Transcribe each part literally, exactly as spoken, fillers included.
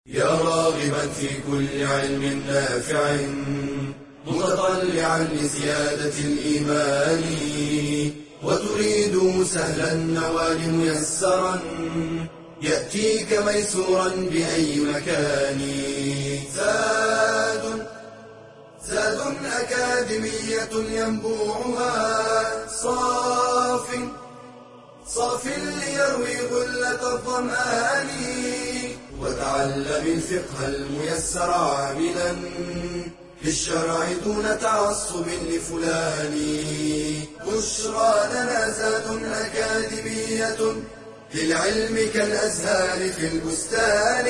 يا راغبا في كل علم نافع متطلعا لزيادة الإيمان وتريد سهلا النوال ميسرا يأتيك ميسورا بأي مكان. زاد زاد أكاديمية ينبوعها صاف صاف ليروي غلة الظمآن وتعلم الفقه الميسر عاملا للشرع دون تعصب لفلان. بشرى لنا زاد أكاديمية للعلم كالأزهار في البستان.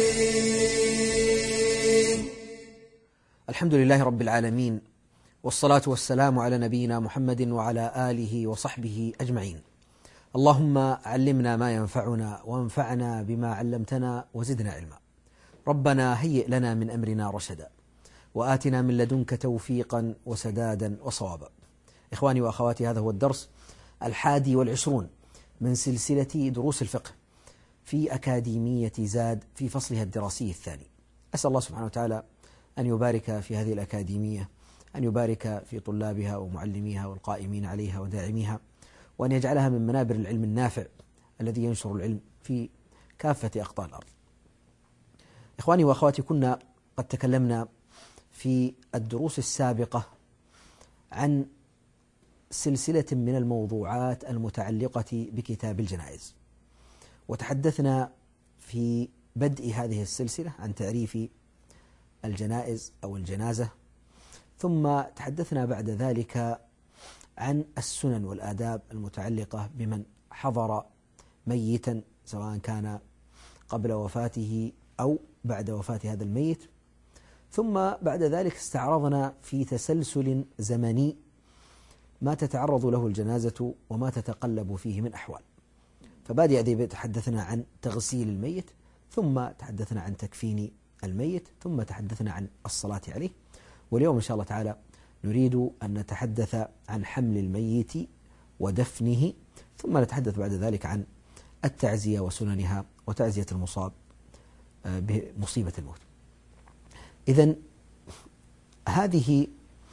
الحمد لله رب العالمين، والصلاة والسلام على نبينا محمد وعلى آله وصحبه أجمعين. اللهم علمنا ما ينفعنا وانفعنا بما علمتنا وزدنا علما. ربنا هيئ لنا من أمرنا رشدا وآتنا من لدنك توفيقا وسدادا وصوابا. إخواني وأخواتي، هذا هو الدرس الحادي والعشرون من سلسلة دروس الفقه في أكاديمية زاد في فصلها الدراسي الثاني. أسأل الله سبحانه وتعالى أن يبارك في هذه الأكاديمية، أن يبارك في طلابها ومعلميها والقائمين عليها وداعميها، وأن يجعلها من منابر العلم النافع الذي ينشر العلم في كافة أقطار الأرض. إخواني وأخواتي، كنا قد تكلمنا في الدروس السابقة عن سلسلة من الموضوعات المتعلقة بكتاب الجنائز، وتحدثنا في بدء هذه السلسلة عن تعريف الجنائز أو الجنازة، ثم تحدثنا بعد ذلك عن السنن والآداب المتعلقة بمن حضر ميتا سواء كان قبل وفاته أو بعد وفاة هذا الميت، ثم بعد ذلك استعرضنا في تسلسل زمني ما تتعرض له الجنازة وما تتقلب فيه من أحوال. فبادئ ذي تحدثنا عن تغسيل الميت، ثم تحدثنا عن تكفين الميت، ثم تحدثنا عن الصلاة عليه. واليوم إن شاء الله تعالى نريد أن نتحدث عن حمل الميت ودفنه، ثم نتحدث بعد ذلك عن التعزية وسننها وتعزية المصاب بمصيبة الموت. إذن هذه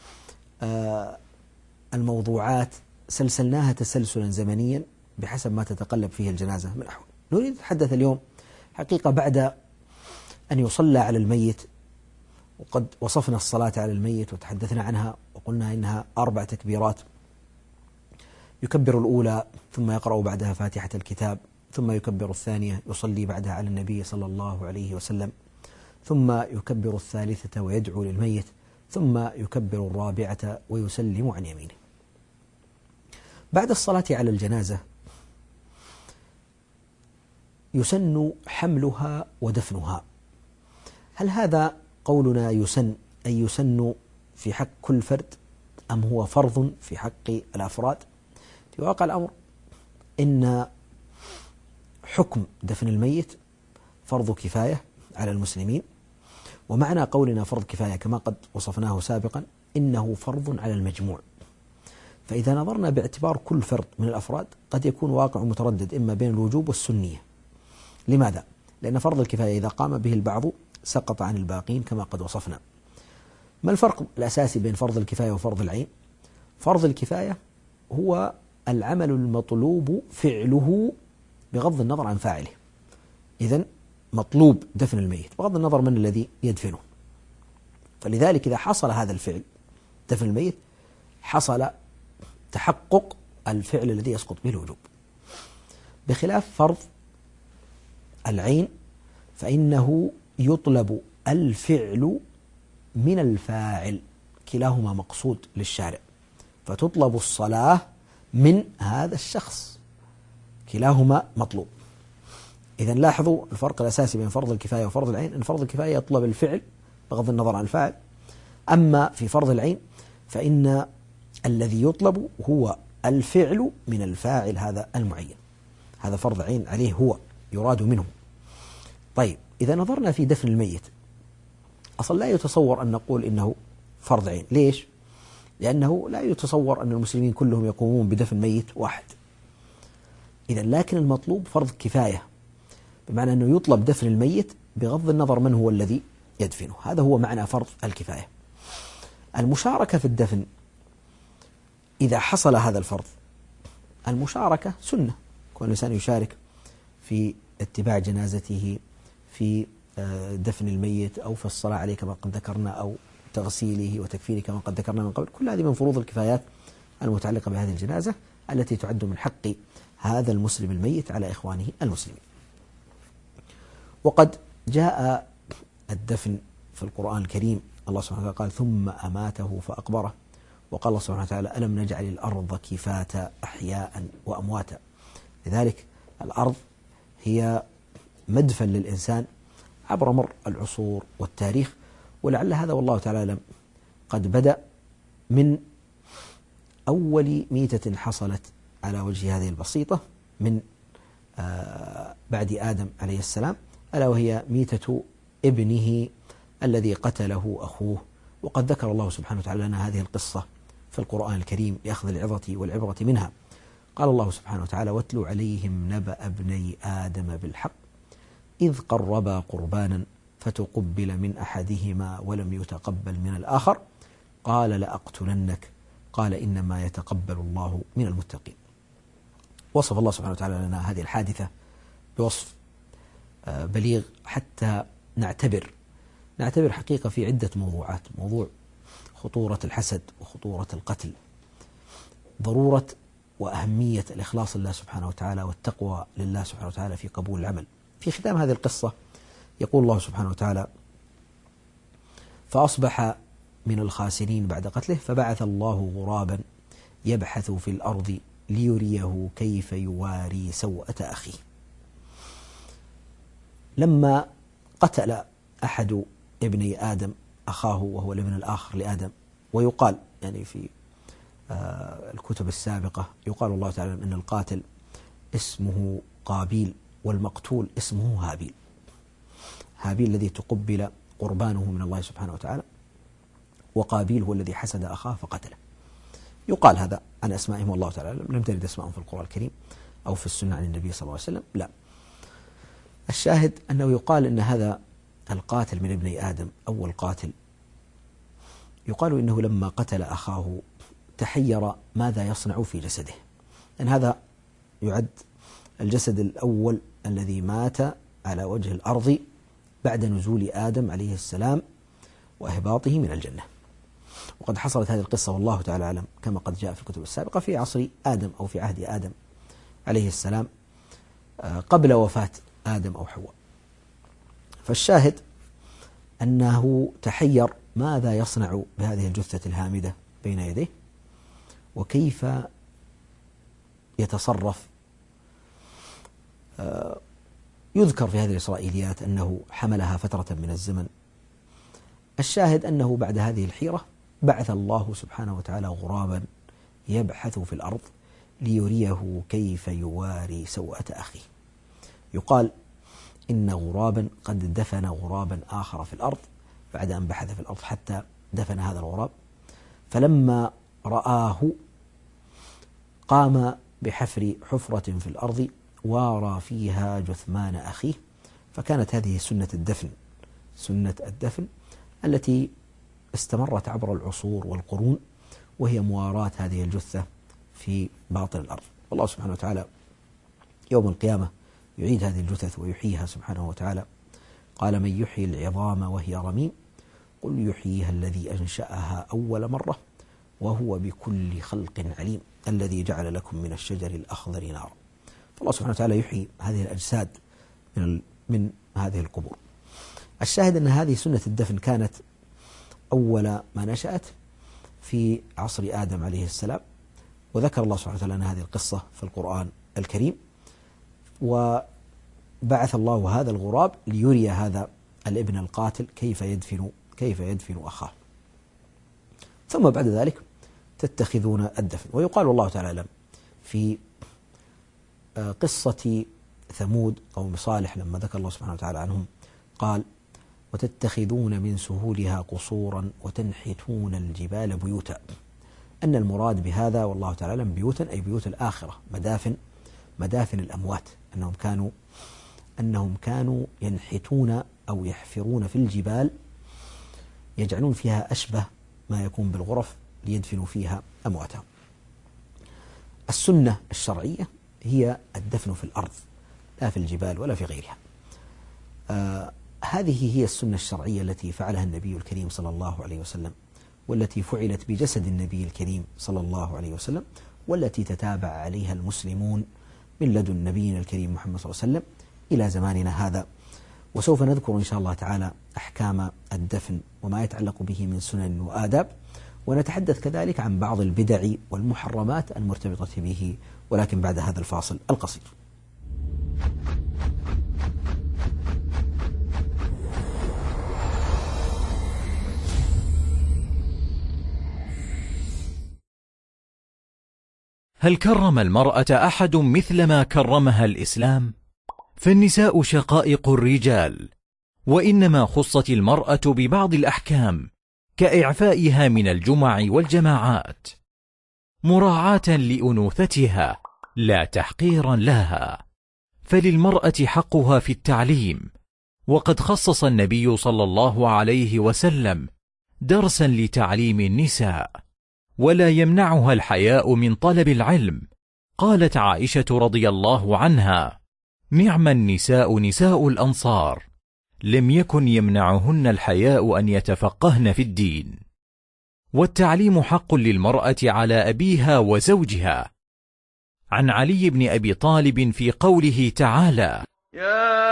الموضوعات سلسلناها تسلسلا زمنيا بحسب ما تتقلب فيه الجنازة من أحوال. نريد نتحدث اليوم حقيقة بعد أن يصلى على الميت، وقد وصفنا الصلاة على الميت وتحدثنا عنها وقلنا إنها أربع تكبيرات، يكبر الأولى ثم يقرأ بعدها فاتحة الكتاب، ثم يكبر الثانية يصلي بعدها على النبي صلى الله عليه وسلم، ثم يكبر الثالثة ويدعو للميت، ثم يكبر الرابعة ويسلم عن يمينه. بعد الصلاة على الجنازة يسن حملها ودفنها. هل هذا قولنا يسن أي يسن في حق كل فرد، أم هو فرض في حق الأفراد؟ في واقع الأمر إن حكم دفن الميت فرض كفاية على المسلمين، ومعنى قولنا فرض كفاية كما قد وصفناه سابقا إنه فرض على المجموع. فإذا نظرنا باعتبار كل فرد من الأفراد قد يكون واقع متردد إما بين الوجوب والسنية. لماذا؟ لأن فرض الكفاية إذا قام به البعض سقط عن الباقين كما قد وصفنا. ما الفرق الأساسي بين فرض الكفاية وفرض العين؟ فرض الكفاية هو العمل المطلوب فعله بغض النظر عن فاعله. إذن مطلوب دفن الميت بغض النظر من الذي يدفنه، فلذلك إذا حصل هذا الفعل دفن الميت حصل تحقق الفعل الذي يسقط به الوجوب، بخلاف فرض العين فإنه يطلب الفعل من الفاعل، كلاهما مقصود للشارع، فتطلب الصلاة من هذا الشخص، كلاهما مطلوب. إذن لاحظوا الفرق الأساسي بين فرض الكفاية وفرض العين، أن فرض الكفاية يطلب الفعل بغض النظر عن الفاعل، أما في فرض العين فإن الذي يطلب هو الفعل من الفاعل هذا المعين. هذا فرض عين عليه، هو يراد منه. طيب، إذا نظرنا في دفن الميت أصلا لا يتصور أن نقول إنه فرض عين. ليش؟ لأنه لا يتصور أن المسلمين كلهم يقومون بدفن ميت واحد. إذا لكن المطلوب فرض كفاية، بمعنى أنه يطلب دفن الميت بغض النظر من هو الذي يدفنه. هذا هو معنى فرض الكفاية. المشاركة في الدفن إذا حصل هذا الفرض، المشاركة سنة، كل إنسان يشارك في اتباع جنازته، في دفن الميت، أو في الصلاة عليه كما قد ذكرنا، أو تغسيله وتكفيره كما قد ذكرنا من قبل. كل هذه من فروض الكفايات المتعلقة بهذه الجنازة التي تعد من حق هذا المسلم الميت على إخوانه المسلمين. وقد جاء الدفن في القرآن الكريم، الله سبحانه وتعالى قال ثم أماته فأقبره، وقال الله سبحانه وتعالى ألم نجعل الأرض كفاتا أحياء وأمواتا. لذلك الأرض هي مدفن للإنسان عبر مر العصور والتاريخ، ولعل هذا والله تعالى أعلم قد بدأ من أول ميتة حصلت على وجه هذه البسيطة من بعد آدم عليه السلام، ألا وهي ميتة ابنه الذي قتله أخوه. وقد ذكر الله سبحانه وتعالى لنا هذه القصة في القرآن الكريم لأخذ العظة والعبرة منها. قال الله سبحانه وتعالى واتلو عليهم نبأ ابني آدم بالحق إذ قربا قربانا فتقبل من أحدهما ولم يتقبل من الآخر قال لأقتلنك قال إنما يتقبل الله من المتقين. وصف الله سبحانه وتعالى لنا هذه الحادثة بوصف بليغ حتى نعتبر نعتبر حقيقة في عدة موضوعات: موضوع خطورة الحسد وخطورة القتل، ضرورة وأهمية الإخلاص لله سبحانه وتعالى والتقوى لله سبحانه وتعالى في قبول العمل. في ختام هذه القصة يقول الله سبحانه وتعالى فأصبح من الخاسرين بعد قتله فبعث الله غرابا يبحث في الأرض ليريه كيف يواري سوءة أخيه. لما قتل أحد ابني آدم أخاه وهو الابن الآخر لآدم، ويقال يعني في الكتب السابقة يقال الله تعالى أن القاتل اسمه قابيل والمقتول اسمه هابيل. هابيل الذي تقبل قربانه من الله سبحانه وتعالى، وقابيل هو الذي حسد أخاه فقتله. يقال هذا عن أسمائهم والله تعالى لم ترد أسمائهم في القرآن الكريم أو في السنة عن النبي صلى الله عليه وسلم، لا. الشاهد أنه يقال أن هذا القاتل من ابني آدم أول قاتل، يقال إنه لما قتل أخاه تحير ماذا يصنع في جسده، لأن هذا يعد الجسد الأول الذي مات على وجه الأرض بعد نزول آدم عليه السلام وإهباطه من الجنة. وقد حصلت هذه القصة والله تعالى أعلم كما قد جاء في الكتب السابقة في عصر آدم أو في عهد آدم عليه السلام قبل وفاة آدم أو حواء. فالشاهد أنه تحير ماذا يصنع بهذه الجثة الهامدة بين يديه وكيف يتصرف. يذكر في هذه الإسرائيليات أنه حملها فترة من الزمن. الشاهد أنه بعد هذه الحيرة بعث الله سبحانه وتعالى غرابا يبحث في الأرض ليريه كيف يواري سوءة أخيه. يقال إن غرابا قد دفن غرابا آخر في الأرض بعد أن بحث في الأرض حتى دفن هذا الغراب، فلما رآه قام بحفر حفرة في الأرض وارى فيها جثمان أخيه. فكانت هذه سنة الدفن سنة الدفن التي استمرت عبر العصور والقرون، وهي مواراة هذه الجثة في باطن الأرض. والله سبحانه وتعالى يوم القيامة يعيد هذه الجثث ويحييها سبحانه وتعالى. قال من يحيي العظام وهي رميم قل يحييها الذي أنشأها أول مرة وهو بكل خلق عليم الذي جعل لكم من الشجر الأخضر نارا. فالله سبحانه وتعالى يحيي هذه الأجساد من من هذه القبور. الشاهد أن هذه سنة الدفن كانت أول ما نشأت في عصر آدم عليه السلام، وذكر الله سبحانه وتعالى أن هذه القصة في القرآن الكريم. وبعث الله هذا الغراب ليري هذا الابن القاتل كيف يدفن كيف يدفن أخاه. ثم بعد ذلك تتخذون الدفن. ويقال والله تعالى أعلم في قصة ثمود قوم صالح لما ذكر الله سبحانه وتعالى عنهم قال وتتخذون من سهولها قصورا وتنحتون الجبال بيوتا، أن المراد بهذا والله تعالى أعلم بيوتا أي بيوت الآخرة، مدافن مدافن الأموات، أنهم كانوا أنهم كانوا ينحتون أو يحفرون في الجبال يجعلون فيها أشبه ما يكون بالغرف ليدفنوا فيها أمواتهم. السنة الشرعية هي الدفن في الأرض لا في الجبال ولا في غيرها. آه هذه هي السنة الشرعية التي فعلها النبي الكريم صلى الله عليه وسلم، والتي فعلت بجسد النبي الكريم صلى الله عليه وسلم، والتي تتابع عليها المسلمون من لدن نبينا الكريم محمد صلى الله عليه وسلم إلى زماننا هذا. وسوف نذكر إن شاء الله تعالى أحكام الدفن وما يتعلق به من سنن وآداب، ونتحدث كذلك عن بعض البدع والمحرمات المرتبطة به، ولكن بعد هذا الفاصل القصير. هل كرم المرأة أحد مثل ما كرمها الإسلام؟ فالنساء شقائق الرجال، وإنما خصت المرأة ببعض الأحكام كإعفائها من الجمع والجماعات مراعاة لأنوثتها لا تحقيرا لها. فللمرأة حقها في التعليم، وقد خصص النبي صلى الله عليه وسلم درسا لتعليم النساء، ولا يمنعها الحياء من طلب العلم. قالت عائشة رضي الله عنها: نعم النساء نساء الأنصار، لم يكن يمنعهن الحياء أن يتفقهن في الدين. والتعليم حق للمرأة على أبيها وزوجها. عن علي بن أبي طالب في قوله تعالى: يا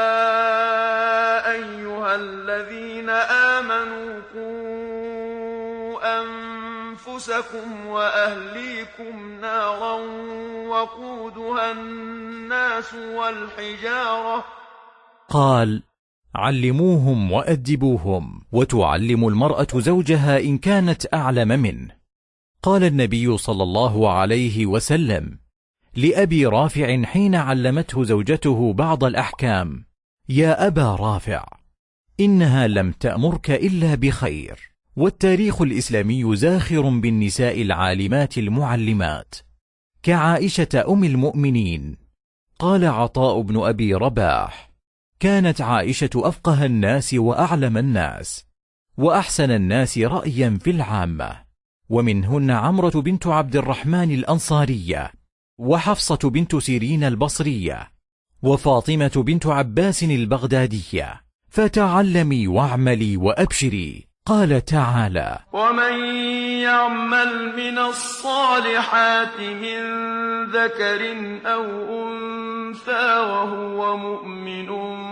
أيها الذين آمنوا قوا أنفسكم وأهليكم نارا وقودها الناس والحجارة. قال: علموهم وأدبوهم. وتعلم المرأة زوجها إن كانت أعلم منه. قال النبي صلى الله عليه وسلم لأبي رافع حين علمته زوجته بعض الأحكام: يا أبا رافع، إنها لم تأمرك إلا بخير. والتاريخ الإسلامي زاخر بالنساء العالمات المعلمات كعائشة أم المؤمنين. قال عطاء بن أبي رباح: كانت عائشة أفقه الناس وأعلم الناس وأحسن الناس رأيا في العامة، ومنهن عمرة بنت عبد الرحمن الأنصارية، وحفصة بنت سيرين البصرية، وفاطمة بنت عباس البغدادية. فتعلمي واعملي وأبشري. قال تعالى: ومن يعمل من الصالحات من ذكر أو أنثى وهو مؤمن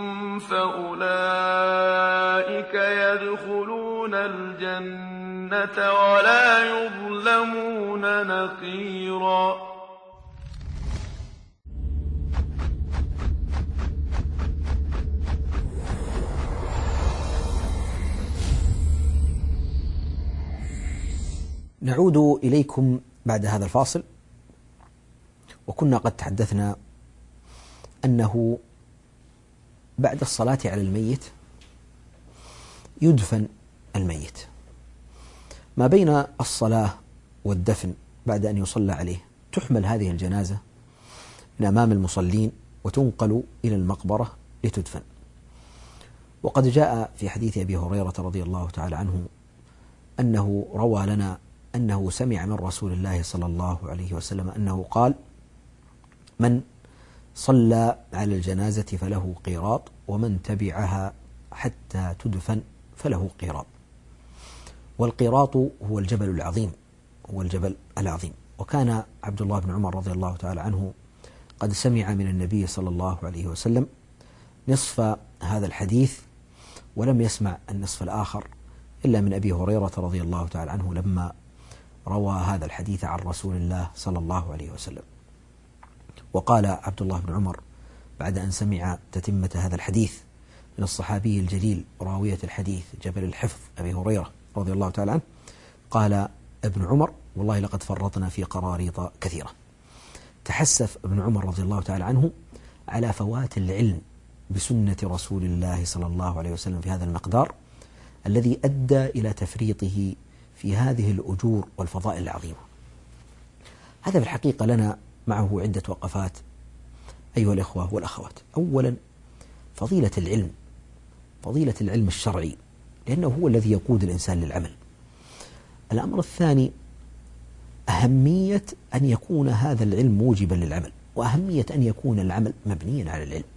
فأولئك يدخلون الجنة ولا يظلمون نقيرا. نعود إليكم بعد هذا الفاصل. وكنا قد تحدثنا أنه بعد الصلاة على الميت يدفن الميت. ما بين الصلاة والدفن بعد أن يصلى عليه تحمل هذه الجنازة من أمام المصلين وتنقل إلى المقبرة لتدفن. وقد جاء في حديث أبي هريرة رضي الله تعالى عنه أنه روى لنا أنه سمع من رسول الله صلى الله عليه وسلم أنه قال: من صلى على الجنازة فله قيراط، ومن تبعها حتى تدفن فله قيراط. والقيراط هو الجبل العظيم، هو الجبل العظيم. وكان عبد الله بن عمر رضي الله تعالى عنه قد سمع من النبي صلى الله عليه وسلم نصف هذا الحديث، ولم يسمع النصف الآخر إلا من أبي هريرة رضي الله تعالى عنه لما روى هذا الحديث عن رسول الله صلى الله عليه وسلم. وقال عبد الله بن عمر بعد أن سمع تتمة هذا الحديث من الصحابي الجليل راوية الحديث جبل الحفظ أبي هريرة رضي الله تعالى عنه، قال ابن عمر: والله لقد فرطنا في قراريط كثيرة. تحسف ابن عمر رضي الله تعالى عنه على فوات العلم بسنة رسول الله صلى الله عليه وسلم في هذا المقدار الذي أدى إلى تفريطه في هذه الأجور والفضائل العظيمة. هذا في الحقيقة لنا معه عدة وقفات أيها الإخوة والأخوات. أولا، فضيلة العلم فضيلة العلم الشرعي، لأنه هو الذي يقود الإنسان للعمل. الأمر الثاني أهمية أن يكون هذا العلم موجبا للعمل، وأهمية أن يكون العمل مبنيا على العلم.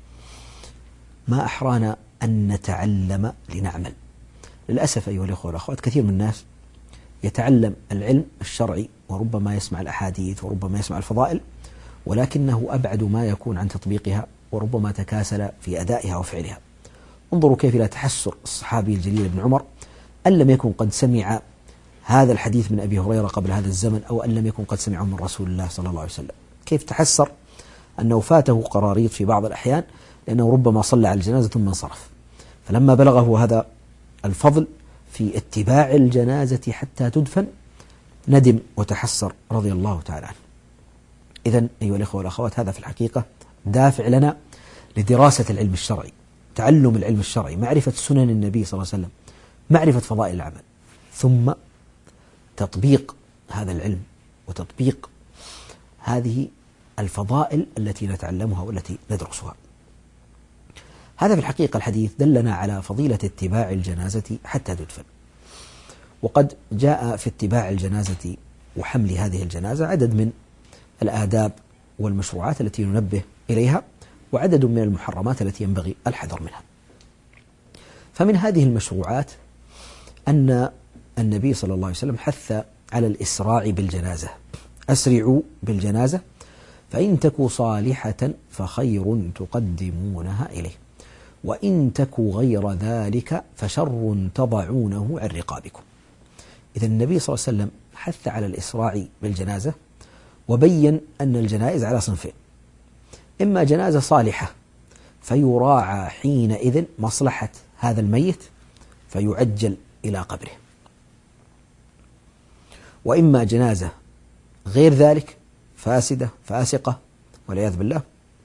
ما أحرانا أن نتعلم لنعمل. للأسف أيها الأخوة والأخوات، كثير من الناس يتعلم العلم الشرعي وربما يسمع الأحاديث وربما يسمع الفضائل، ولكنه أبعد ما يكون عن تطبيقها، وربما تكاسل في أدائها وفعلها. انظروا كيف لا تحسر الصحابي الجليل ابن عمر أن لم يكن قد سمع هذا الحديث من أبي هريرة قبل هذا الزمن، أو أن لم يكن قد سمعه من رسول الله صلى الله عليه وسلم. كيف تحسر أنه فاته قراريط في بعض الأحيان لأنه ربما صلى على الجنازة ثم انصرف. فلما بلغه هذا الفضل في اتباع الجنازة حتى تدفن ندم وتحسر رضي الله تعالى عنه. إذن أيها الأخوة والأخوات، هذا في الحقيقة دافع لنا لدراسة العلم الشرعي، تعلم العلم الشرعي، معرفة سنن النبي صلى الله عليه وسلم، معرفة فضائل العمل، ثم تطبيق هذا العلم وتطبيق هذه الفضائل التي نتعلمها والتي ندرسها. هذا في الحقيقة الحديث دلنا على فضيلة اتباع الجنازة حتى تدفن. وقد جاء في اتباع الجنازة وحمل هذه الجنازة عدد من الآداب والمشروعات التي ننبه إليها، وعدد من المحرمات التي ينبغي الحذر منها. فمن هذه المشروعات أن النبي صلى الله عليه وسلم حث على الإسراع بالجنازة. أسرعوا بالجنازة فإن تك صالحة فخير تقدمونها إليه، وإن تك غير ذلك فشر تضعونه عن رقابكم. إذا النبي صلى الله عليه وسلم حث على الإسراع بالجنازة، وبين أن الجنائز على صنفين: إما جنازة صالحة فيراعى حينئذ مصلحة هذا الميت فيعجل إلى قبره، وإما جنازة غير ذلك فاسدة فاسقة والعياذ بالله،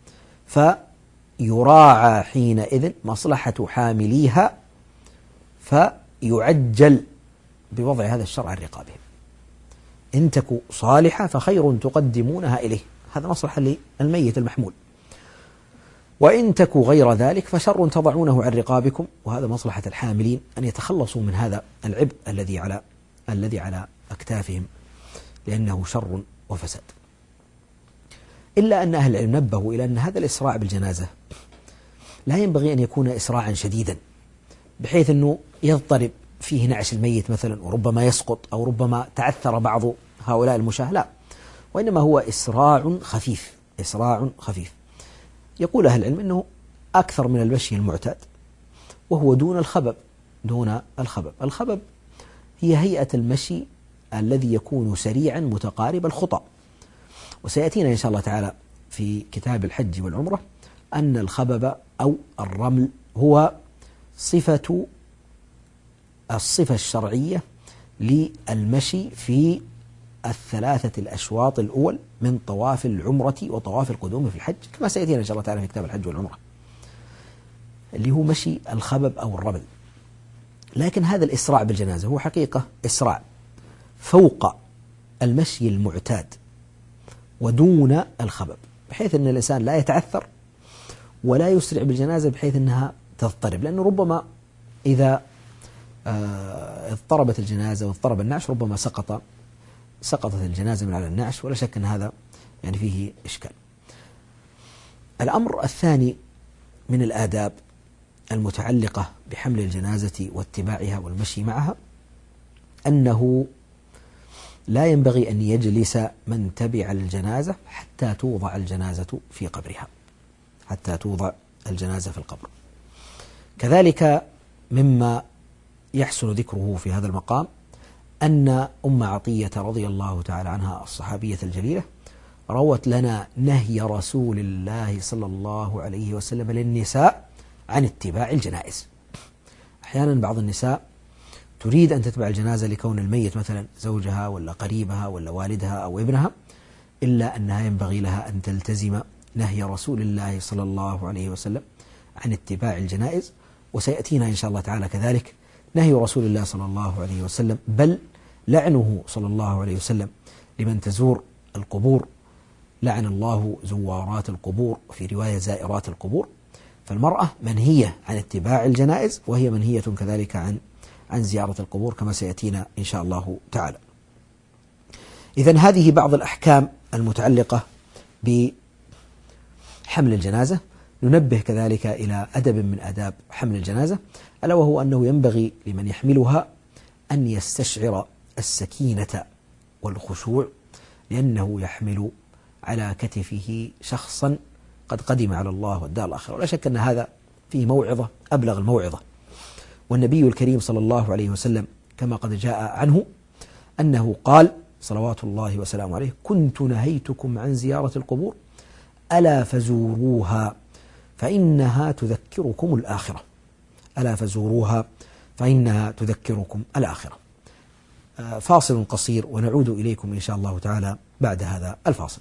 فيراعى حينئذ مصلحة حامليها فيعجل بوضع هذا الشرع عن رقابهم. إن تكو صالحة فخير تقدمونها إليه، هذا مصلحة للميت المحمول، وإن تكو غير ذلك فشر تضعونه عن رقابكم، وهذا مصلحة الحاملين أن يتخلصوا من هذا العبء الذي على الذي على أكتافهم، لأنه شر وفساد. إلا أن أهل العلم نبهوا إلى أن هذا الإسراع بالجنازة لا ينبغي أن يكون إسراعا شديدا بحيث أنه يضطرب فيه نعش الميت مثلا وربما يسقط أو ربما تعثر بعض هؤلاء المشاة، لا، وإنما هو إسراع خفيف إسراع خفيف يقول أهل العلم أنه أكثر من المشي المعتاد، وهو دون الخبب دون الخبب الخبب هي هيئة المشي الذي يكون سريعا متقارب الخطى. وسيأتينا إن شاء الله تعالى في كتاب الحج والعمرة أن الخبب أو الرمل هو صفة الصفة الشرعية للمشي في الثلاثة الأشواط الأول من طواف العمرة وطواف القدوم في الحج، كما سيأتينا إن شاء الله تعالى في كتاب الحج والعمرة، اللي هو مشي الخبب أو الرمل. لكن هذا الإسراع بالجنازة هو حقيقة إسراع فوق المشي المعتاد ودون الخبب، بحيث أن الإنسان لا يتعثر ولا يسرع بالجنازة بحيث أنها تضطرب، لأنه ربما إذا اضطربت الجنازة واضطرب النعش ربما سقط سقطت الجنازة من على النعش، ولا شك أن هذا يعني فيه إشكال. الأمر الثاني من الآداب المتعلقة بحمل الجنازة واتباعها والمشي معها أنه لا ينبغي أن يجلس من تبع الجنازة حتى توضع الجنازة في قبرها حتى توضع الجنازة في القبر. كذلك مما يحسن ذكره في هذا المقام أن أم عطية رضي الله تعالى عنها الصحابية الجليلة روت لنا نهي رسول الله صلى الله عليه وسلم للنساء عن اتباع الجنائز. أحيانا بعض النساء تريد أن تتبع الجنازة لكون الميت مثلا زوجها ولا قريبها ولا والدها أو ابنها، إلا أنها ينبغي لها أن تلتزم نهي رسول الله صلى الله عليه وسلم عن اتباع الجنائز. وسيأتينا إن شاء الله تعالى كذلك نهي رسول الله صلى الله عليه وسلم، بل لعنه صلى الله عليه وسلم لمن تزور القبور، لعن الله زوارات القبور، في رواية زائرات القبور. فالمرأة منهية عن اتباع الجنائز، وهي منهية كذلك عن عن زيارة القبور كما سيأتينا إن شاء الله تعالى. إذن هذه بعض الأحكام المتعلقة بحمل الجنازة. ننبه كذلك إلى أدب من آداب حمل الجنازة، ألا وهو أنه ينبغي لمن يحملها أن يستشعر السكينة والخشوع، لأنه يحمل على كتفه شخصا قد قدم على الله والدار الآخرة، ولا شك أن هذا فيه موعظة أبلغ الموعظة. والنبي الكريم صلى الله عليه وسلم كما قد جاء عنه أنه قال صلوات الله وسلامه عليه: كنت نهيتكم عن زيارة القبور ألا فزوروها فإنها تذكركم الآخرة. ألا فزوروها فإنها تذكركم الآخرة. فاصل قصير ونعود إليكم إن شاء الله تعالى بعد هذا الفاصل.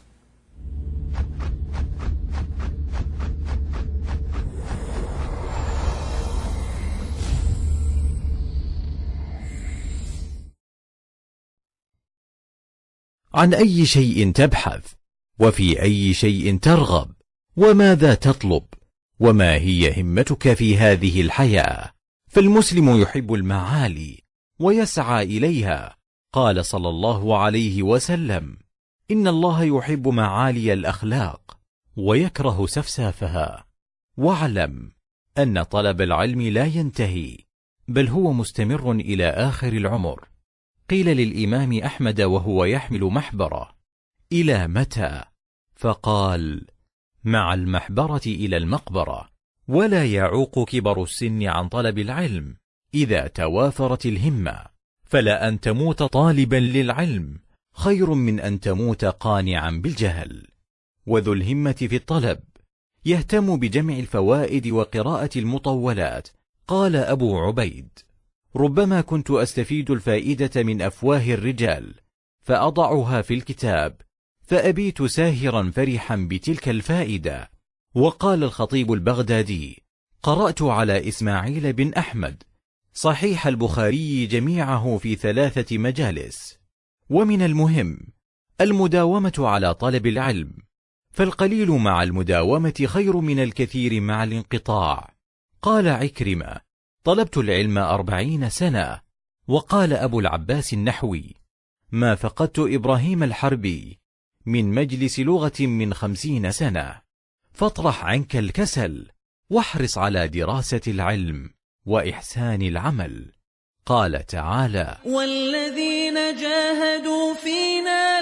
عن أي شيء تبحث، وفي أي شيء ترغب، وماذا تطلب، وما هي همتك في هذه الحياة؟ فالمسلم يحب المعالي ويسعى إليها. قال صلى الله عليه وسلم: إن الله يحب معالي الأخلاق ويكره سفسافها. واعلم أن طلب العلم لا ينتهي، بل هو مستمر إلى آخر العمر. قيل للإمام أحمد وهو يحمل محبرة: إلى متى؟ فقال: مع المحبرة إلى المقبرة. ولا يعوق كبر السن عن طلب العلم إذا توافرت الهمة، فلا أن تموت طالبا للعلم خير من أن تموت قانعا بالجهل. وذو الهمة في الطلب يهتم بجمع الفوائد وقراءة المطولات. قال أبو عبيد: ربما كنت أستفيد الفائدة من أفواه الرجال فأضعها في الكتاب، فأبيت ساهرا فرحا بتلك الفائدة. وقال الخطيب البغدادي: قرأت على إسماعيل بن أحمد صحيح البخاري جميعه في ثلاثة مجالس. ومن المهم المداومة على طلب العلم، فالقليل مع المداومة خير من الكثير مع الانقطاع. قال عكرمة: طلبت العلم أربعين سنة. وقال أبو العباس النحوي: ما فقدت إبراهيم الحربي من مجلس لغة من خمسين سنة. فاطرح عنك الكسل واحرص على دراسة العلم وإحسان العمل. قال تعالى: والذين جاهدوا فينا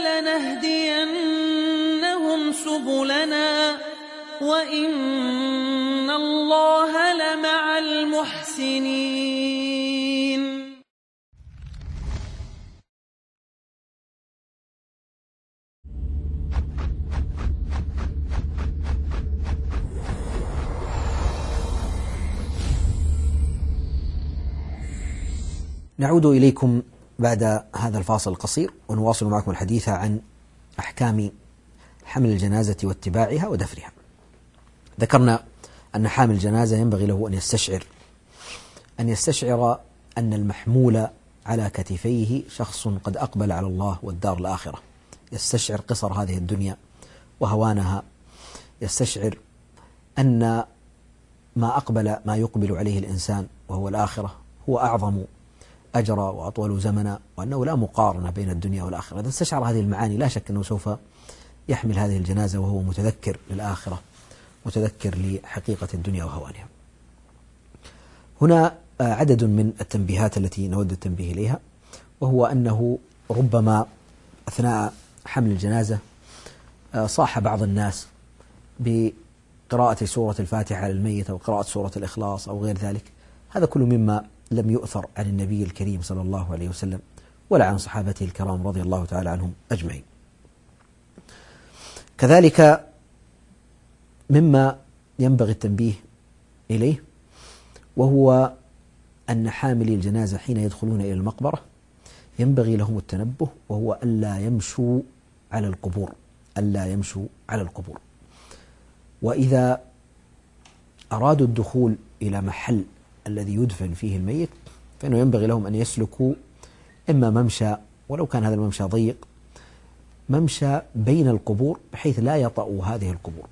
لنهدينهم سبلنا وإن الله لمع المحسنين. نعود إليكم بعد هذا الفاصل القصير ونواصل معكم الحديث عن أحكام حمل الجنازة واتباعها ودفنها. ذكرنا أن حامل الجنازة ينبغي له أن يستشعر أن يستشعر أن المحمول على كتفيه شخص قد أقبل على الله والدار الآخرة، يستشعر قصر هذه الدنيا وهوانها، يستشعر أن ما أقبل ما يقبل عليه الإنسان وهو الآخرة هو أعظم أجرا وأطول زمنا، وأنه لا مقارنة بين الدنيا والآخرة. إذا استشعر هذه المعاني لا شك أنه سوف يحمل هذه الجنازة وهو متذكر للآخرة، متذكر لحقيقة الدنيا وهوانها. هنا عدد من التنبيهات التي نود التنبيه إليها، وهو أنه ربما أثناء حمل الجنازة صاح بعض الناس بقراءة سورة الفاتحة على الميت أو قراءة سورة الإخلاص أو غير ذلك. هذا كله مما لم يؤثر عن النبي الكريم صلى الله عليه وسلم ولا عن صحابته الكرام رضي الله تعالى عنهم أجمعين. كذلك مما ينبغي التنبيه إليه وهو أن حاملي الجنازة حين يدخلون إلى المقبرة ينبغي لهم التنبه، وهو ألا يمشوا على القبور، ألا يمشوا على القبور. وإذا أرادوا الدخول إلى محل الذي يدفن فيه الميت فإنه ينبغي لهم أن يسلكوا إما ممشى، ولو كان هذا الممشى ضيق، ممشى بين القبور بحيث لا يطأوا هذه القبور.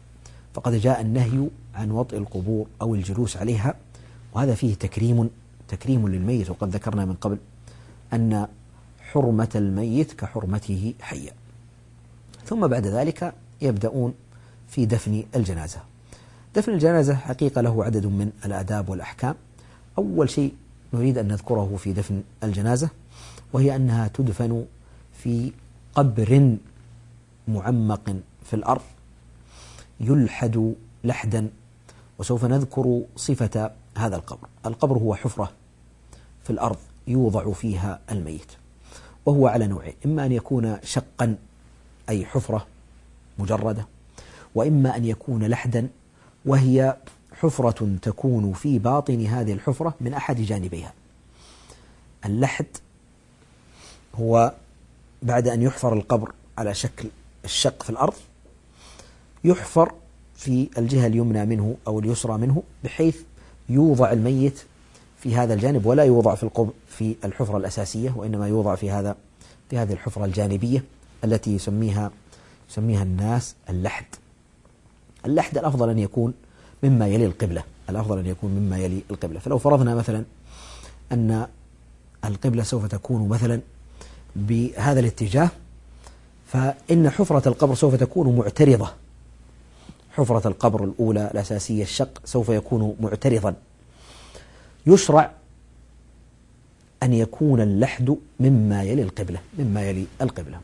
فقد جاء النهي عن وطئ القبور أو الجلوس عليها، وهذا فيه تكريم تكريم للميت. وقد ذكرنا من قبل أن حرمة الميت كحرمته حيا. ثم بعد ذلك يبدأون في دفن الجنازة. دفن الجنازة حقيقة له عدد من الآداب والأحكام. أول شيء نريد أن نذكره في دفن الجنازة وهي أنها تدفن في قبر معمق في الأرض يلحد لحدا، وسوف نذكر صفة هذا القبر. القبر هو حفرة في الأرض يوضع فيها الميت، وهو على نوعين: إما أن يكون شقا أي حفرة مجردة، وإما أن يكون لحدا وهي حفرة تكون في باطن هذه الحفرة من أحد جانبيها. اللحد هو بعد أن يحفر القبر على شكل الشق في الأرض، يحفر في الجهة اليمنى منه أو اليسرى منه، بحيث يوضع الميت في هذا الجانب، ولا يوضع في القبر في الحفرة الأساسية، وإنما يوضع في هذا في هذه الحفرة الجانبية التي يسميها يسميها الناس اللحد. اللحد الأفضل أن يكون مما يلي القبلة، الأفضل أن يكون مما يلي القبلة. فلو فرضنا مثلا أن القبلة سوف تكون مثلا بهذا الاتجاه، فإن حفرة القبر سوف تكون معترضة. حفرة القبر الأولى الأساسية الشق سوف يكون معترضا. يشرع أن يكون اللحد مما يلي القبلة مما يلي القبلة.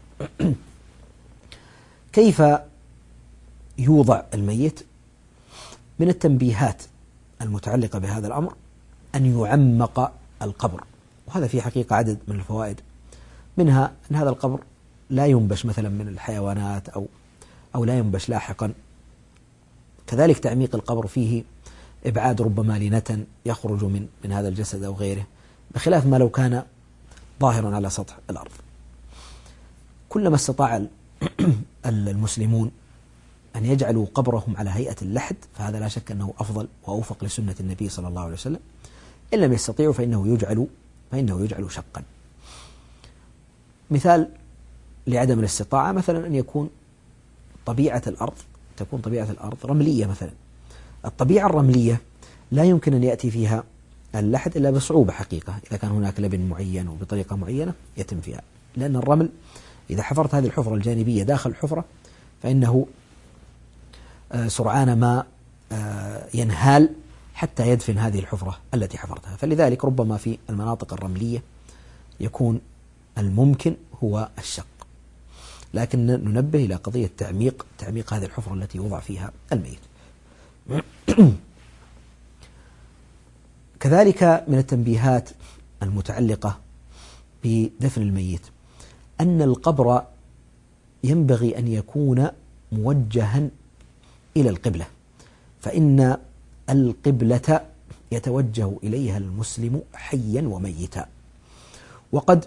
كيف يوضع الميت؟ من التنبيهات المتعلقة بهذا الأمر أن يعمق القبر، وهذا في حقيقة عدد من الفوائد، منها أن هذا القبر لا ينبش مثلا من الحيوانات أو أو لا ينبش لاحقا. كذلك تعميق القبر فيه إبعاد ربما لنتن يخرج من من هذا الجسد أو غيره، بخلاف ما لو كان ظاهرا على سطح الأرض. كلما استطاع المسلمون أن يجعلوا قبرهم على هيئة اللحد فهذا لا شك أنه أفضل وأوفق لسنة النبي صلى الله عليه وسلم. إن لم يستطيعوا فإنه يجعل فإنه يجعل شقا. مثال لعدم الاستطاعة مثلا أن يكون طبيعة الأرض تكون طبيعة الأرض رملية مثلا. الطبيعة الرملية لا يمكن أن يأتي فيها اللحد إلا بصعوبة حقيقة، إذا كان هناك لبن معين وبطريقة معينة يتم فيها، لأن الرمل إذا حفرت هذه الحفرة الجانبية داخل الحفرة فإنه سرعان ما ينهال حتى يدفن هذه الحفرة التي حفرتها. فلذلك ربما في المناطق الرملية يكون الممكن هو الشق، لكن ننبه إلى قضية تعميق تعميق هذه الحفرة التي يوضع فيها الميت. كذلك من التنبيهات المتعلقة بدفن الميت أن القبر ينبغي أن يكون موجها إلى القبلة، فإن القبلة يتوجه إليها المسلم حيا وميتا. وقد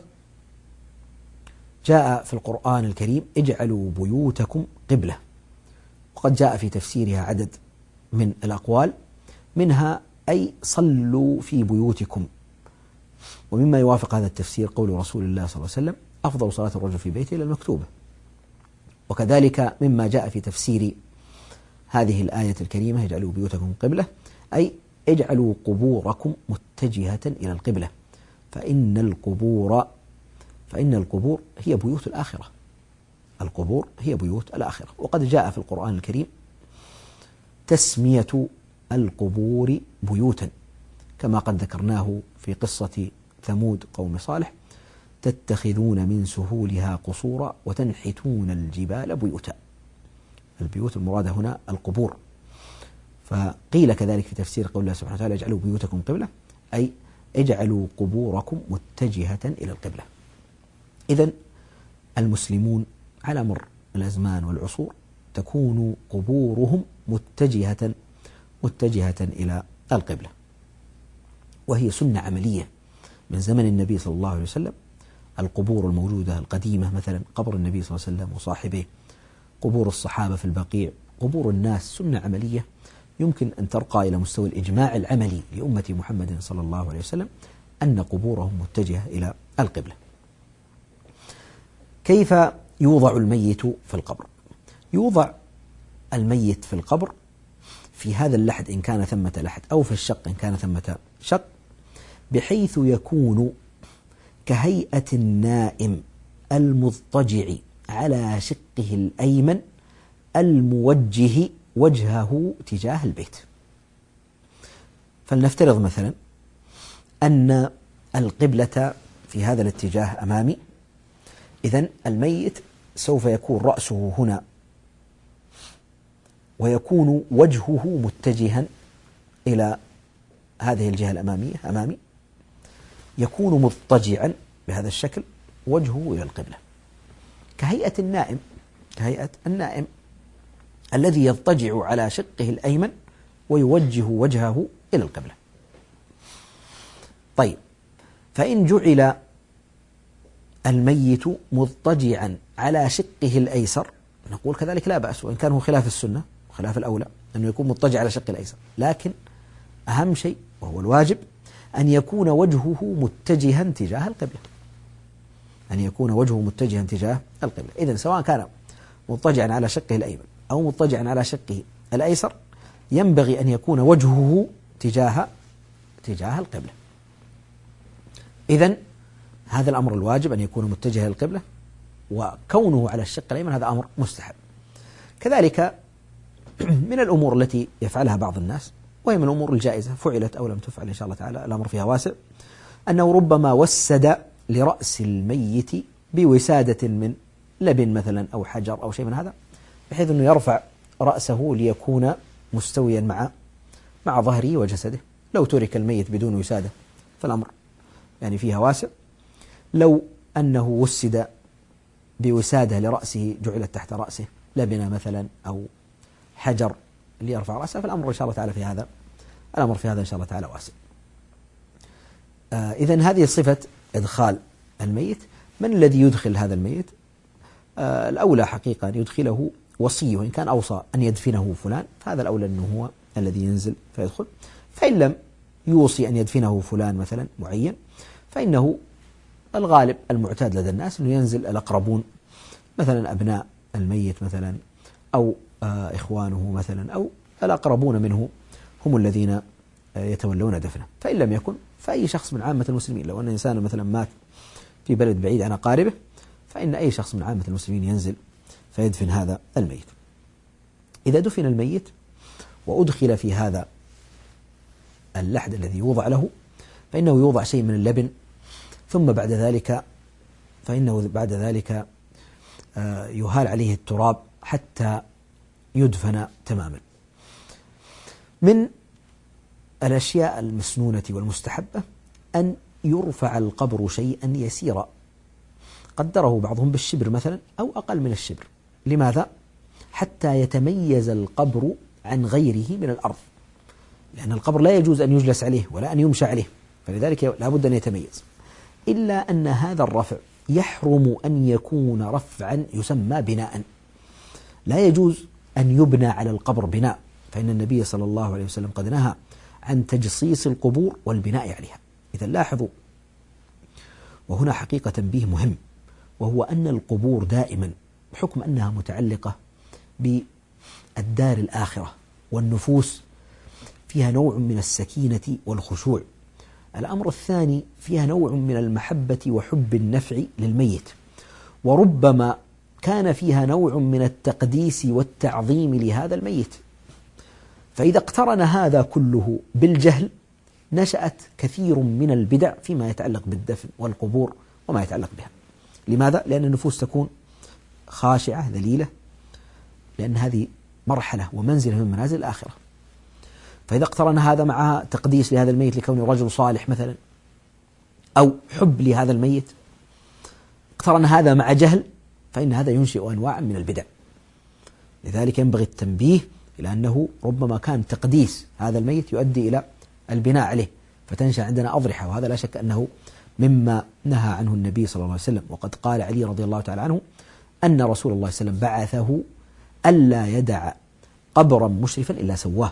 جاء في القرآن الكريم اجعلوا بيوتكم قبلة، وقد جاء في تفسيرها عدد من الأقوال، منها أي صلوا في بيوتكم. ومما يوافق هذا التفسير قول رسول الله صلى الله عليه وسلم أفضل صلاة الرجل في بيته إلى المكتوبة. وكذلك مما جاء في تفسير هذه الآية الكريمة اجعلوا بيوتكم قبلة أي اجعلوا قبوركم متجهة إلى القبلة، فإن القبور فإن القبور هي بيوت الآخرة. القبور هي بيوت الآخرة. وقد جاء في القرآن الكريم تسمية القبور بيوتا، كما قد ذكرناه في قصة ثمود قوم صالح: تتخذون من سهولها قصورا وتنحتون الجبال بيوتا. البيوت المرادة هنا القبور. فقيل كذلك في تفسير قول الله سبحانه وتعالى اجعلوا بيوتكم قبلة أي اجعلوا قبوركم متجهة إلى القبلة. إذن المسلمون على مر الأزمان والعصور تكون قبورهم متجهة متجهة إلى القبلة، وهي سنة عملية من زمن النبي صلى الله عليه وسلم. القبور الموجودة القديمة مثلا قبر النبي صلى الله عليه وسلم وصاحبه، قبور الصحابة في البقيع، قبور الناس، سنة عملية يمكن أن ترقى إلى مستوى الإجماع العملي لأمة محمد صلى الله عليه وسلم أن قبورهم متجهة إلى القبلة. كيف يوضع الميت في القبر؟ يوضع الميت في القبر في هذا اللحد إن كان ثمة لحد أو في الشق إن كان ثمة شق، بحيث يكون كهيئة النائم المضطجع على شقه الأيمن الموجه وجهه تجاه البيت. فلنفترض مثلا أن القبلة في هذا الاتجاه أمامي، إذن الميت سوف يكون رأسه هنا ويكون وجهه متجها إلى هذه الجهة الأمامية أمامي، يكون مضطجعا بهذا الشكل وجهه إلى القبلة، كهيئة النائم كهيئة النائم الذي يضطجع على شقه الأيمن ويوجه وجهه إلى القبلة. طيب، فإن جعل الميت مضطجعا على شقه الأيسر نقول كذلك لا بأس، وإن كان هو خلاف السنة وخلاف الأولى أنه يكون مضطجع على شقه الأيسر، لكن أهم شيء وهو الواجب أن يكون وجهه متجها تجاه القبلة، أن يكون وجهه متجها تجاه القبلة. إذن سواء كان مضطجعا على شقه الأيمن أو مضطجعا على شقه الأيسر ينبغي أن يكون وجهه تجاه تجاه القبلة. إذن هذا الأمر الواجب أن يكون متجها للقبلة، وكونه على الشق الأيمن هذا أمر مستحب. كذلك من الأمور التي يفعلها بعض الناس، وهي من الأمور الجائزة فعلت أو لم تفعل إن شاء الله تعالى الأمر فيها واسع، أنه ربما وسد لرأس الميت بوسادة من لبن مثلا أو حجر أو شيء من هذا، بحيث أنه يرفع رأسه ليكون مستويا مع مع ظهره وجسده. لو ترك الميت بدون وسادة فالأمر يعني فيها واسع. لو أنه وسد بوسادة لرأسه جعلت تحت رأسه لبنة مثلا أو حجر ليرفع رأسه، فالأمر إن شاء الله تعالى في هذا الأمر في هذا إن شاء الله تعالى واسع. آه إذن هذه صفة إدخال الميت. من الذي يدخل هذا الميت؟ آه الأولى حقيقة أن يدخله وصيه، إن كان أوصى أن يدفنه فلان فهذا الأولى أنه هو الذي ينزل فيدخل. فإن لم يوصي أن يدفنه فلان مثلا معين فإنه الغالب المعتاد لدى الناس أنه ينزل الأقربون، مثلا أبناء الميت مثلا أو آه إخوانه مثلا أو الأقربون منه هم الذين آه يتولون دفنه. فإن لم يكن فأي شخص من عامة المسلمين، لو أن إنسان مثلا مات في بلد بعيد عن أقاربه فإن أي شخص من عامة المسلمين ينزل فيدفن هذا الميت. إذا دفن الميت وأدخل في هذا اللحد الذي يوضع له فإنه يوضع شيء من اللبن، ثم بعد ذلك فإنه بعد ذلك يهال عليه التراب حتى يدفن تماما. من الأشياء المسنونة والمستحبة أن يرفع القبر شيئا يسيرا، قدره بعضهم بالشبر مثلا أو أقل من الشبر. لماذا؟ حتى يتميز القبر عن غيره من الأرض، لأن القبر لا يجوز أن يجلس عليه ولا أن يمشى عليه، فلذلك لا بد أن يتميز. إلا أن هذا الرفع يحرم أن يكون رفعا يسمى بناء، لا يجوز أن يبنى على القبر بناء، فإن النبي صلى الله عليه وسلم قد نهى عن تجصيص القبور والبناء عليها. إذا لاحظوا، وهنا حقيقة تنبيه مهم، وهو أن القبور دائما بحكم أنها متعلقة بالدار الآخرة والنفوس فيها نوع من السكينة والخشوع. الأمر الثاني فيها نوع من المحبة وحب النفع للميت، وربما كان فيها نوع من التقديس والتعظيم لهذا الميت. فإذا اقترن هذا كله بالجهل نشأت كثير من البدع فيما يتعلق بالدفن والقبور وما يتعلق بها. لماذا؟ لأن النفوس تكون خاشعة ذليلة، لأن هذه مرحلة ومنزلة من منازل الآخرة. فإذا اقترن هذا مع تقديس لهذا الميت لكونه رجل صالح مثلا، أو حب لهذا الميت، اقترن هذا مع جهل، فإن هذا ينشئ أنواع من البدع. لذلك ينبغي التنبيه إلى أنه ربما كان تقديس هذا الميت يؤدي إلى البناء عليه، فتنشأ عندنا أضرحة، وهذا لا شك أنه مما نهى عنه النبي صلى الله عليه وسلم. وقد قال علي رضي الله تعالى عنه أن رسول الله صلى الله عليه وسلم بعثه ألا يدع قبرا مشرفا إلا سواه.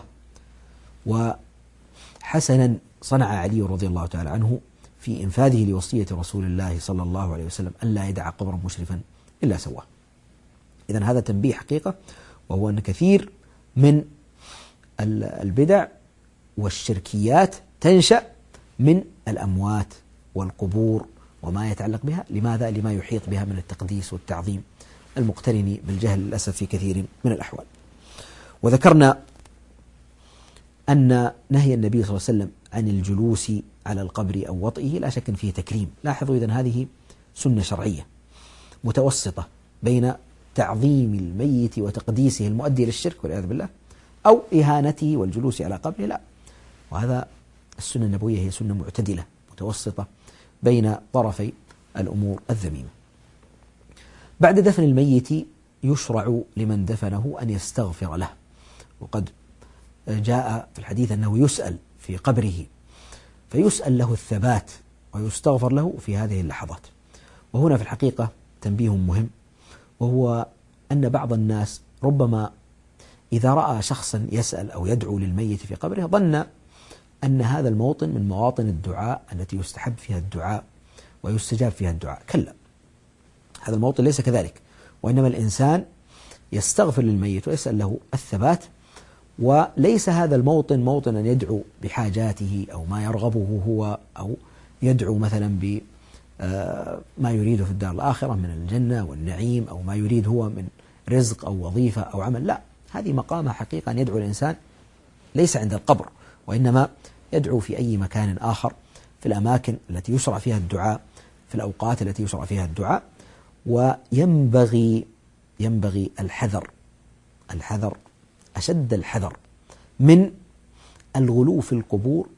وحسنا صنع علي رضي الله تعالى عنه في إنفاذه لوصية رسول الله صلى الله عليه وسلم ألا يدع قبرا مشرفا إلا سواه. إذن هذا تنبيه حقيقة، وهو أن كثير من البدع والشركيات تنشأ من الأموات والقبور وما يتعلق بها. لماذا؟ لما يحيط بها من التقديس والتعظيم المقترن بالجهل للأسف في كثير من الأحوال. وذكرنا أن نهي النبي صلى الله عليه وسلم عن الجلوس على القبر أو وطئه لا شك فيه تكريم. لاحظوا إذن هذه سنة شرعية متوسطة بين تعظيم الميت وتقديسه المؤدي للشرك والعياذ بالله أو إهانته والجلوس على قبره، لا. وهذا السنة النبوية هي سنة معتدلة متوسطة بين طرفي الأمور الذميمة. بعد دفن الميت يشرع لمن دفنه أن يستغفر له، وقد جاء في الحديث أنه يسأل في قبره فيسأل له الثبات ويستغفر له في هذه اللحظات. وهنا في الحقيقة تنبيه مهم، وهو أن بعض الناس ربما إذا رأى شخصا يسأل أو يدعو للميت في قبره ظن أن هذا الموطن من مواطن الدعاء التي يستحب فيها الدعاء ويستجاب فيها الدعاء. كلا، هذا الموطن ليس كذلك، وإنما الإنسان يستغفر للميت ويسأل له الثبات، وليس هذا الموطن موطنا يدعو بحاجاته أو ما يرغبه هو، أو يدعو مثلا بما يريده في الدار الآخرة من الجنة والنعيم، أو ما يريد هو من رزق أو وظيفة أو عمل. لا، هذه مقامها حقيقة أن يدعو الإنسان ليس عند القبر، وإنما يدعو في أي مكان آخر، في الأماكن التي يشرع فيها الدعاء، في الأوقات التي يشرع فيها الدعاء. وينبغي ينبغي الحذر الحذر أشد الحذر من الغلو في القبور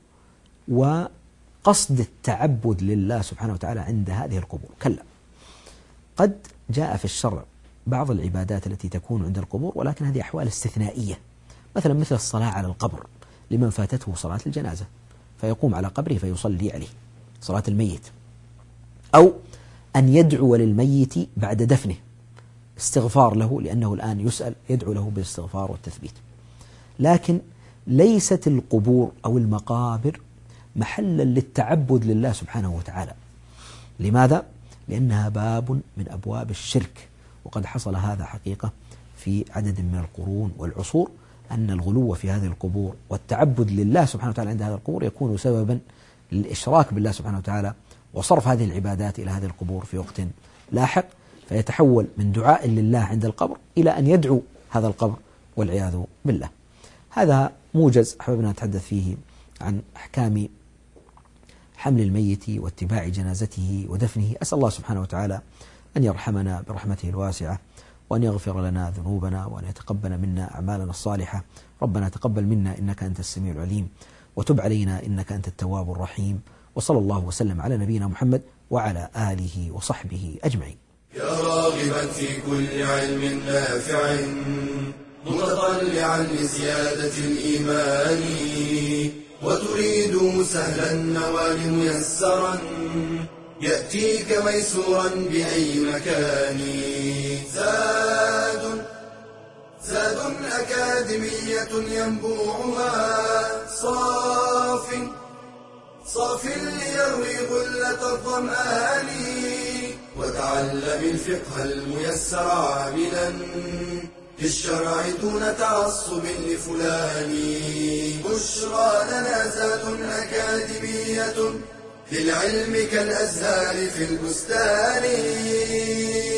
وقصد التعبد لله سبحانه وتعالى عند هذه القبور. كلا، قد جاء في الشرع بعض العبادات التي تكون عند القبور، ولكن هذه أحوال استثنائية، مثلا مثل الصلاة على القبر لمن فاتته صلاة الجنازة فيقوم على قبره فيصلي عليه، صلاة الميت، أو أن يدعو للميت بعد دفنه، استغفار له لأنه الآن يسأل، يدعو له بالاستغفار والتثبيت. لكن ليست القبور أو المقابر محلا للتعبد لله سبحانه وتعالى. لماذا؟ لأنها باب من أبواب الشرك، وقد حصل هذا حقيقة في عدد من القرون والعصور، أن الغلو في هذه القبور والتعبد لله سبحانه وتعالى عند هذه القبور يكون سببا للإشراك بالله سبحانه وتعالى، وصرف هذه العبادات إلى هذه القبور في وقت لاحق، فيتحول من دعاء لله عند القبر إلى أن يدعو هذا القبر والعياذ بالله. هذا موجز أحببنا نتحدث فيه عن أحكام حمل الميت واتباع جنازته ودفنه. أسأل الله سبحانه وتعالى أن يرحمنا برحمته الواسعة، وأن يغفر لنا ذنوبنا، وأن يتقبل منا أعمالنا الصالحة. ربنا تقبل منا إنك أنت السميع العليم، وتب علينا إنك أنت التواب الرحيم. وصلى الله وسلم على نبينا محمد وعلى آله وصحبه أجمعين. يا راغبا في كل علم نافع متطلعا لزيادة الإيمان، وتريد سهلا النوال ميسرا يأتيك ميسورا بأي مكان. زاد زاد أكاديمية ينبوعها صاف صاف ليروي غلة الظمآن، وتعلم الفقه الميسر عاملا في الشرع دون تعصب لفلان. بشرى لنا زاد أكاديمية للعلم كالأزهار في البستان.